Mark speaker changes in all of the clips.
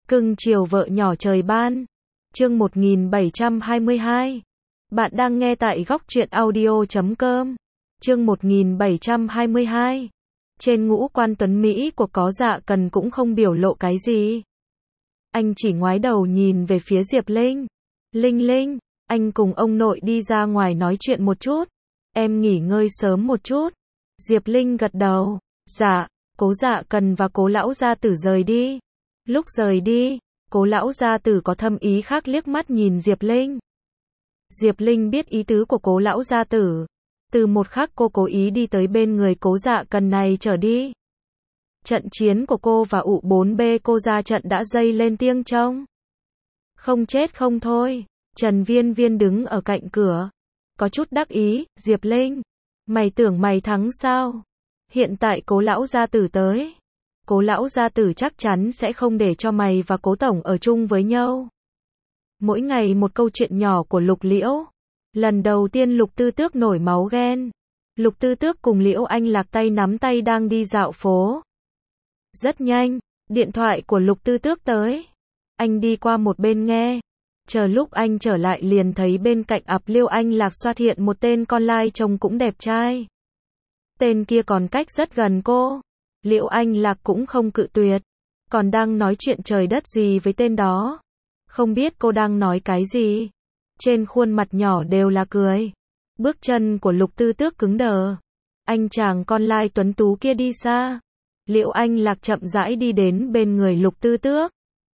Speaker 1: Cưng chiều vợ nhỏ trời ban. Chương 1722. Bạn đang nghe tại góc truyện audio.com. Chương 1722. Trên ngũ quan tuấn Mỹ của Có Dạ Cần cũng không biểu lộ cái gì. Anh chỉ ngoái đầu nhìn về phía Diệp Linh. Linh Linh, anh cùng ông nội đi ra ngoài nói chuyện một chút. Em nghỉ ngơi sớm một chút. Diệp Linh gật đầu. Dạ. Cố Dạ Cần và Cố lão gia tử rời đi. Lúc rời đi, Cố lão gia tử có thâm ý khác liếc mắt nhìn Diệp Linh. Diệp Linh biết ý tứ của Cố lão gia tử. Từ một khắc cô cố ý đi tới bên người Cố Dạ Cần này trở đi. Trận chiến của cô và U4B cô ra trận đã dây lên tiếng trông. Không chết không thôi. Trần Viên Viên đứng ở cạnh cửa. Có chút đắc ý. Diệp Linh, mày tưởng mày thắng sao? Hiện tại Cố lão gia tử tới. Cố lão gia tử chắc chắn sẽ không để cho mày và Cố tổng ở chung với nhau. Mỗi ngày một câu chuyện nhỏ của Lục Liễu. Lần đầu tiên Lục Tư Tước nổi máu ghen. Lục Tư Tước cùng Liễu Anh Lạc tay nắm tay đang đi dạo phố. Rất nhanh, điện thoại của Lục Tư Tước tới. Anh đi qua một bên nghe. Chờ lúc anh trở lại liền thấy bên cạnh ập Liễu Anh Lạc xuất hiện một tên con lai trông cũng đẹp trai. Tên kia còn cách rất gần cô. Liễu Anh Lạc cũng không cự tuyệt. Còn đang nói chuyện trời đất gì với tên đó. Không biết cô đang nói cái gì. Trên khuôn mặt nhỏ đều là cười. Bước chân của Lục Tư Tước cứng đờ. Anh chàng con lai tuấn tú kia đi xa. Liễu Anh Lạc chậm rãi đi đến bên người Lục Tư Tước.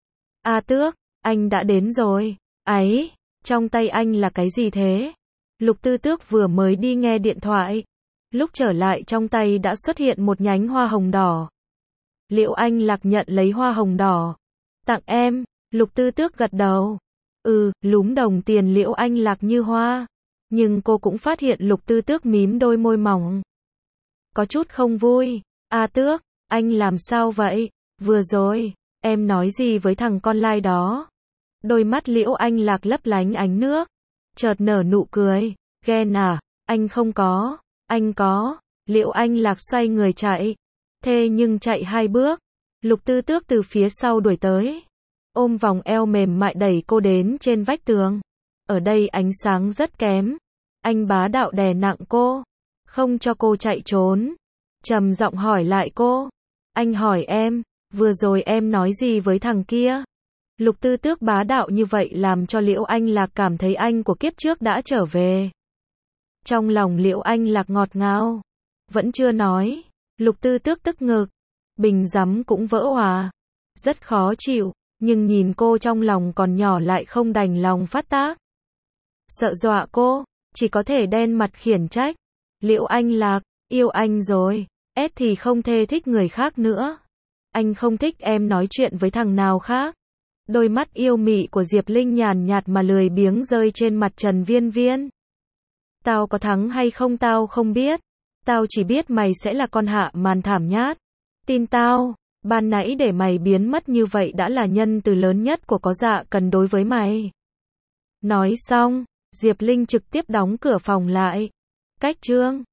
Speaker 1: A Tước, anh đã đến rồi. Ấy, trong tay anh là cái gì thế? Lục Tư Tước vừa mới đi nghe điện thoại. Lúc trở lại trong tay đã xuất hiện một nhánh hoa hồng đỏ. Liễu Anh Lạc nhận lấy hoa hồng đỏ. Tặng em. Lục Tư Tước gật đầu. Lúm đồng tiền Liễu Anh Lạc như hoa. Nhưng cô cũng phát hiện Lục Tư Tước mím đôi môi mỏng. Có chút không vui. A Tước, anh làm sao vậy? Vừa rồi, em nói gì với thằng con lai đó? Đôi mắt Liễu Anh Lạc lấp lánh ánh nước. Chợt nở nụ cười. Ghen à? Anh không có. Anh có. Liễu Anh Lạc xoay người chạy. Thế nhưng chạy 2 bước. Lục Tư Tước từ phía sau đuổi tới. Ôm vòng eo mềm mại đẩy cô đến trên vách tường. Ở đây ánh sáng rất kém. Anh bá đạo đè nặng cô. Không cho cô chạy trốn. Trầm giọng hỏi lại cô. Anh hỏi em, vừa rồi em nói gì với thằng kia? Lục Tư Tước bá đạo như vậy làm cho Liễu Anh Lạc cảm thấy anh của kiếp trước đã trở về. Trong lòng Liễu Anh Lạc ngọt ngào. Vẫn chưa nói. Lục Tư Tước tức ngực. Bình rắm cũng vỡ hòa. Rất khó chịu. Nhưng nhìn cô trong lòng còn nhỏ lại không đành lòng phát tác. Sợ dọa cô. Chỉ có thể đen mặt khiển trách. Liễu Anh Lạc, yêu anh rồi. Thì không thể thích người khác nữa. Anh không thích em nói chuyện với thằng nào khác. Đôi mắt yêu mị của Diệp Linh nhàn nhạt mà lười biếng rơi trên mặt Trần Viên Viên. Tao có thắng hay không tao không biết. Tao chỉ biết mày sẽ là con hạ màn thảm nhát. Tin tao, ban nãy để mày biến mất như vậy đã là nhân từ lớn nhất của Có Dạ Cần đối với mày. Nói xong, Diệp Linh trực tiếp đóng cửa phòng lại. Cách chương